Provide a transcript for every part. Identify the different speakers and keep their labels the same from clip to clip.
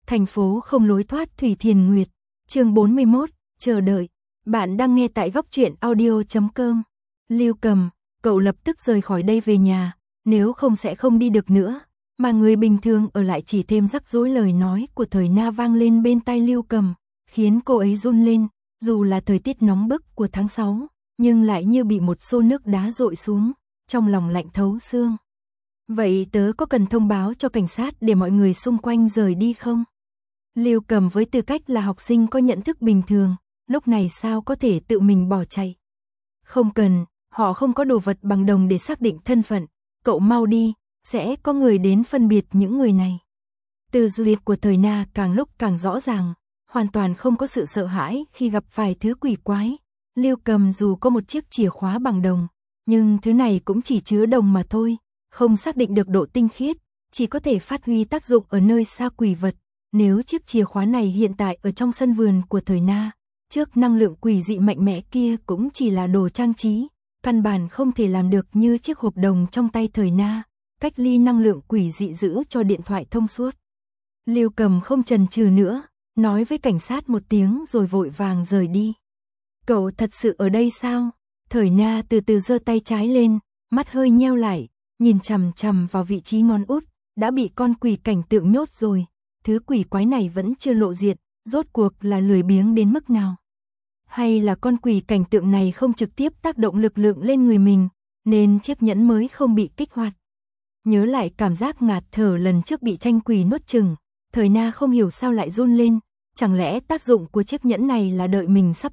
Speaker 1: Thành phố không lối thoát Thủy Thiền Nguyệt. Chương 41, chờ đợi. Bạn đang nghe tại góc truyện audio.com. Lưu Cầm, cậu lập tức rời khỏi đây về nhà, nếu không sẽ không đi được nữa. Mà người bình thường ở lại chỉ thêm rắc rối. Lời nói của Thời Na vang lên bên tai Lưu Cầm, khiến cô ấy run lên. Dù là thời tiết nóng bức của tháng 6, nhưng lại như bị một xô nước đá dội xuống, trong lòng lạnh thấu xương. Vậy tớ có cần thông báo cho cảnh sát để mọi người xung quanh rời đi không? Lưu Cầm với tư cách là học sinh có nhận thức bình thường, lúc này sao có thể tự mình bỏ chạy? Không cần, họ không có đồ vật bằng đồng để xác định thân phận, cậu mau đi, sẽ có người đến phân biệt những người này. Tư duy của Thời Na càng lúc càng rõ ràng, hoàn toàn không có sự sợ hãi khi gặp vài thứ quỷ quái. Lưu Cầm dù có một chiếc chìa khóa bằng đồng, nhưng thứ này cũng chỉ chứa đồng mà thôi, không xác định được độ tinh khiết, chỉ có thể phát huy tác dụng ở nơi xa quỷ vật. Nếu chiếc chìa khóa này hiện tại ở trong sân vườn của Thời Na, trước năng lượng quỷ dị mạnh mẽ kia cũng chỉ là đồ trang trí, căn bản không thể làm được như chiếc hộp đồng trong tay Thời Na, cách ly năng lượng quỷ dị giữ cho điện thoại thông suốt. Lưu Cầm không chần chừ nữa, nói với cảnh sát một tiếng rồi vội vàng rời đi. Cậu thật sự ở đây sao? Thời Na từ từ giơ tay trái lên, mắt hơi nheo lại, nhìn chằm chằm vào vị trí ngón út, đã bị con quỷ cảnh tượng nhốt rồi. Thứ quỷ quái này vẫn chưa lộ diện, rốt cuộc là lười biếng đến mức nào? Hay là con quỷ cảnh tượng này không trực tiếp tác động lực lượng lên người mình, nên chiếc nhẫn mới không bị kích hoạt? Nhớ lại cảm giác ngạt thở lần trước bị tranh quỷ nuốt chửng, Thời Na không hiểu sao lại run lên, chẳng lẽ tác dụng của chiếc nhẫn này là đợi mình sắp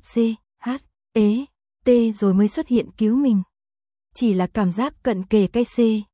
Speaker 1: CHT rồi mới xuất hiện cứu mình? Chỉ là cảm giác cận kề cái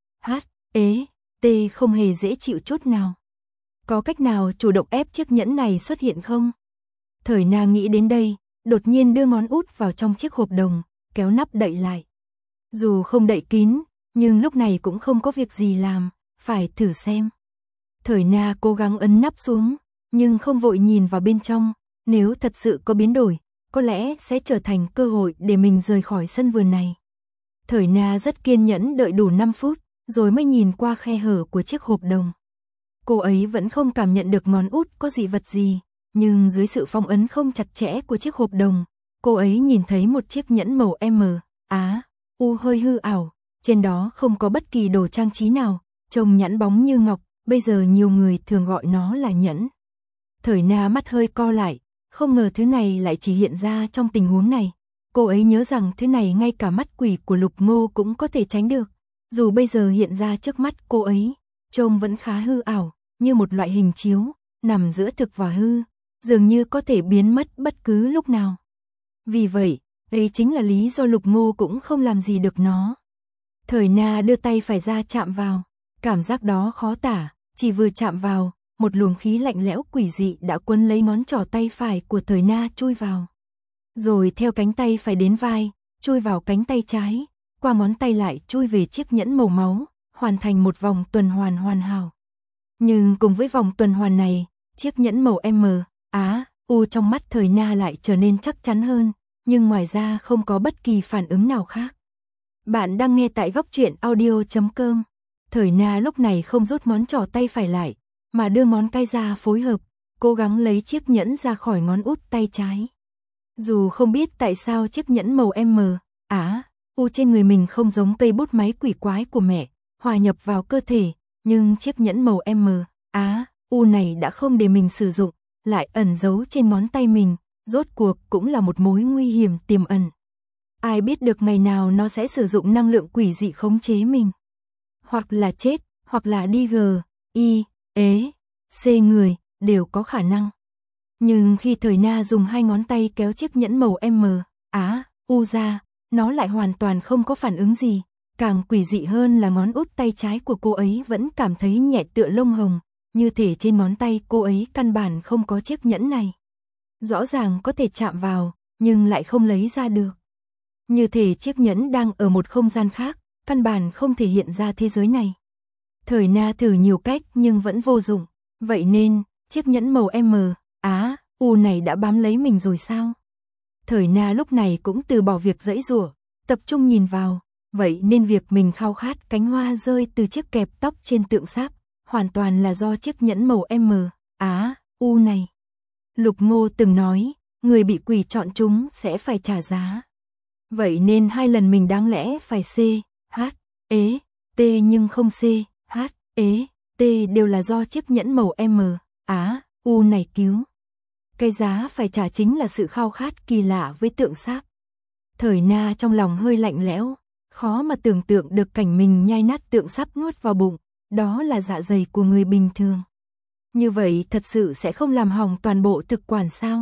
Speaker 1: CHT không hề dễ chịu chút nào. Có cách nào chủ động ép chiếc nhẫn này xuất hiện không? Thời Na nghĩ đến đây, đột nhiên đưa ngón út vào trong chiếc hộp đồng, kéo nắp đậy lại. Dù không đậy kín, nhưng lúc này cũng không có việc gì làm, phải thử xem. Thời Na cố gắng ấn nắp xuống, nhưng không vội nhìn vào bên trong, nếu thật sự có biến đổi, có lẽ sẽ trở thành cơ hội để mình rời khỏi sân vườn này. Thời Na rất kiên nhẫn đợi đủ 5 phút, rồi mới nhìn qua khe hở của chiếc hộp đồng. Cô ấy vẫn không cảm nhận được ngón út có dị vật gì, nhưng dưới sự phong ấn không chặt chẽ của chiếc hộp đồng, cô ấy nhìn thấy một chiếc nhẫn màu U hơi hư ảo, trên đó không có bất kỳ đồ trang trí nào, trông nhẵn bóng như ngọc, bây giờ nhiều người thường gọi nó là nhẫn. Thời Na mắt hơi co lại, không ngờ thứ này lại chỉ hiện ra trong tình huống này. Cô ấy nhớ rằng thứ này ngay cả mắt quỷ của Lục Ngô cũng có thể tránh được, dù bây giờ hiện ra trước mắt cô ấy, trông vẫn khá hư ảo, như một loại hình chiếu, nằm giữa thực và hư, dường như có thể biến mất bất cứ lúc nào. Vì vậy, đây chính là lý do Lục Ngô cũng không làm gì được nó. Thời Na đưa tay phải ra chạm vào, cảm giác đó khó tả, chỉ vừa chạm vào, một luồng khí lạnh lẽo quỷ dị đã quấn lấy ngón trỏ tay phải của Thời Na chui vào. Rồi theo cánh tay phải đến vai, chui vào cánh tay trái, qua ngón tay lại chui về chiếc nhẫn màu máu, hoàn thành một vòng tuần hoàn hoàn hảo. Nhưng cùng với vòng tuần hoàn này, chiếc nhẫn màu U trong mắt Thời Na lại trở nên chắc chắn hơn, nhưng ngoài ra không có bất kỳ phản ứng nào khác. Bạn đang nghe tại góc truyện audio.com. Thời Na lúc này không rút ngón trỏ tay phải lại, mà đưa ngón cái ra phối hợp, cố gắng lấy chiếc nhẫn ra khỏi ngón út tay trái. Dù không biết tại sao chiếc nhẫn màu U trên người mình không giống cây bút máy quỷ quái của mẹ, hòa nhập vào cơ thể, nhưng chiếc nhẫn màu U này đã không để mình sử dụng, lại ẩn giấu trên ngón tay mình, rốt cuộc cũng là một mối nguy hiểm tiềm ẩn. Ai biết được ngày nào nó sẽ sử dụng năng lượng quỷ dị khống chế mình. Hoặc là chết, hoặc là đi C người, đều có khả năng. Nhưng khi Thời Na dùng hai ngón tay kéo chiếc nhẫn màu U ra, nó lại hoàn toàn không có phản ứng gì. Càng quỷ dị hơn là ngón út tay trái của cô ấy vẫn cảm thấy nhẹ tựa lông hồng, như thể trên ngón tay cô ấy căn bản không có chiếc nhẫn này. Rõ ràng có thể chạm vào, nhưng lại không lấy ra được. Như thể chiếc nhẫn đang ở một không gian khác, căn bản không thể hiện ra thế giới này. Thời Na thử nhiều cách nhưng vẫn vô dụng, vậy nên, chiếc nhẫn màu U này đã bám lấy mình rồi sao? Thời Na lúc này cũng từ bỏ việc giãy giụa, tập trung nhìn vào, vậy nên việc mình khao khát cánh hoa rơi từ chiếc kẹp tóc trên tượng sáp, hoàn toàn là do chiếc nhẫn màu U này. Lục Ngô từng nói, người bị quỷ chọn chúng sẽ phải trả giá. Vậy nên 2 lần mình đáng lẽ phải C, H, E, T nhưng không C, H, E, T đều là do chiếc nhẫn màu M, Á, U này cứu. Cái giá phải trả chính là sự khao khát kỳ lạ với tượng sáp. Thời Na trong lòng hơi lạnh lẽo, khó mà tưởng tượng được cảnh mình nhai nát tượng sáp nuốt vào bụng, đó là dạ dày của người bình thường. Như vậy thật sự sẽ không làm hỏng toàn bộ thực quản sao?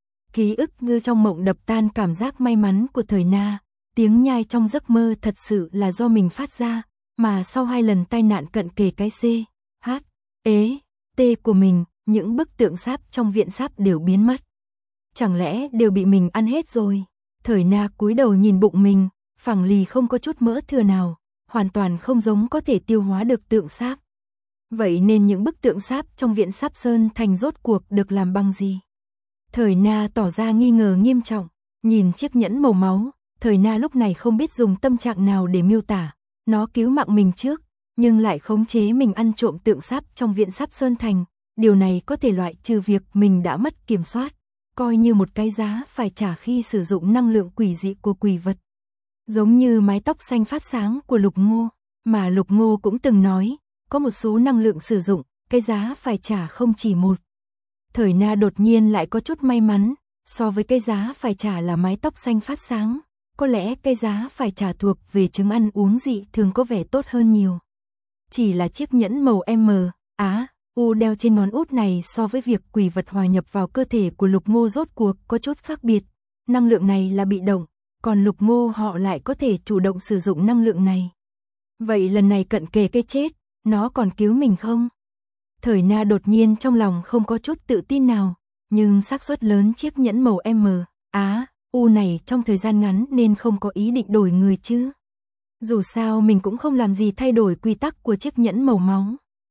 Speaker 1: Ký ức như trong mộng đập tan cảm giác may mắn của thời Na, tiếng nhai trong giấc mơ thật sự là do mình phát ra, mà sau 2 lần tai nạn cận kề cái C, H, E, T của mình, những bức tượng sáp trong viện sáp đều biến mất. Chẳng lẽ đều bị mình ăn hết rồi? Thời Na cúi đầu nhìn bụng mình, phẳng lì không có chút mỡ thừa nào, hoàn toàn không giống có thể tiêu hóa được tượng sáp. Vậy nên những bức tượng sáp trong viện sáp Sơn Thành rốt cuộc được làm bằng gì? Thời Na tỏ ra nghi ngờ nghiêm trọng, nhìn chiếc nhẫn màu máu, Thời Na lúc này không biết dùng tâm trạng nào để miêu tả. Nó cứu mạng mình trước, nhưng lại khống chế mình ăn trộm tượng sáp trong viện sáp Sơn Thành. Điều này có thể loại trừ việc mình đã mất kiểm soát, coi như một cái giá phải trả khi sử dụng năng lượng quỷ dị của quỷ vật. Giống như mái tóc xanh phát sáng của Lục Ngô, mà Lục Ngô cũng từng nói, có một số năng lượng sử dụng, cái giá phải trả không chỉ một. Thời Na đột nhiên lại có chút may mắn, so với cái giá phải trả là mái tóc xanh phát sáng, có lẽ cái giá phải trả thuộc về chứng ăn uống dị thường có vẻ tốt hơn nhiều. Chỉ là chiếc nhẫn màu M, Á, U đeo trên ngón út này so với việc quỷ vật hòa nhập vào cơ thể của Lục Ngô rốt cuộc có chút khác biệt. Năng lượng này là bị động, còn Lục Ngô họ lại có thể chủ động sử dụng năng lượng này. Vậy lần này cận kề cái chết, nó còn cứu mình không? Thời Na đột nhiên trong lòng không có chút tự tin nào, nhưng xác suất lớn chiếc nhẫn màu M, Á, U này trong thời gian ngắn nên không có ý định đổi người chứ. Dù sao mình cũng không làm gì thay đổi quy tắc của chiếc nhẫn màu máu.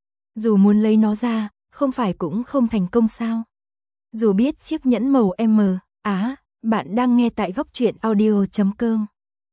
Speaker 1: Dù muốn lấy nó ra, không phải cũng không thành công sao? Dù biết chiếc nhẫn màu M, Á, bạn đang nghe tại góc truyện audio.com.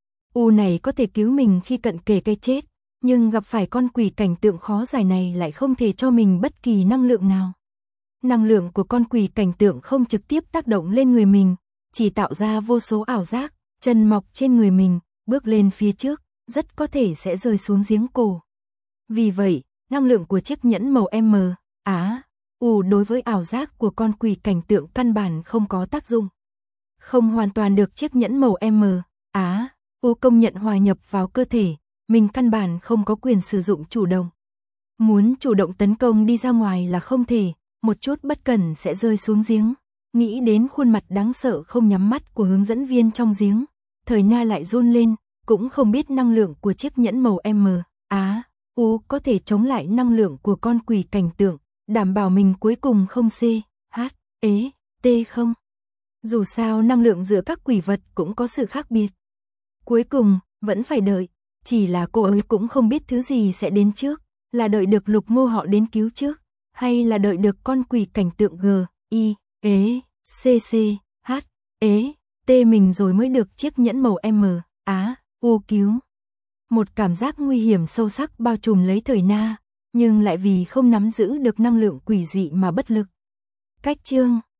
Speaker 1: U này có thể cứu mình khi cận kề cái chết, nhưng gặp phải con quỷ cảnh tượng khó giải này lại không thể cho mình bất kỳ năng lượng nào. Năng lượng của con quỷ cảnh tượng không trực tiếp tác động lên người mình, chỉ tạo ra vô số ảo giác, chân mọc trên người mình, bước lên phía trước, rất có thể sẽ rơi xuống giếng cổ. Vì vậy, năng lượng của chiếc nhẫn màu M, Á, U đối với ảo giác của con quỷ cảnh tượng căn bản không có tác dụng. Không hoàn toàn được chiếc nhẫn màu M, Á, U công nhận hòa nhập vào cơ thể, mình căn bản không có quyền sử dụng chủ động. Muốn chủ động tấn công đi ra ngoài là không thể, một chút bất cẩn sẽ rơi xuống giếng. Nghĩ đến khuôn mặt đáng sợ không nhắm mắt của hướng dẫn viên trong giếng, Thời Na lại run lên, cũng không biết năng lượng của chiếc nhẫn màu M, Á, U có thể chống lại năng lượng của con quỷ cảnh tượng, đảm bảo mình cuối cùng không C, H, E, T không. Dù sao năng lượng giữa các quỷ vật cũng có sự khác biệt. Cuối cùng, vẫn phải đợi, chỉ là cô ấy cũng không biết thứ gì sẽ đến trước, là đợi được Lục Ngô họ đến cứu trước, hay là đợi được con quỷ cảnh tượng G, I, E, C, C, H, E, T mình rồi mới được chiếc nhẫn màu M, Á, U cứu. Một cảm giác nguy hiểm sâu sắc bao trùm lấy Thời Na, nhưng lại vì không nắm giữ được năng lượng quỷ dị mà bất lực. Cách chương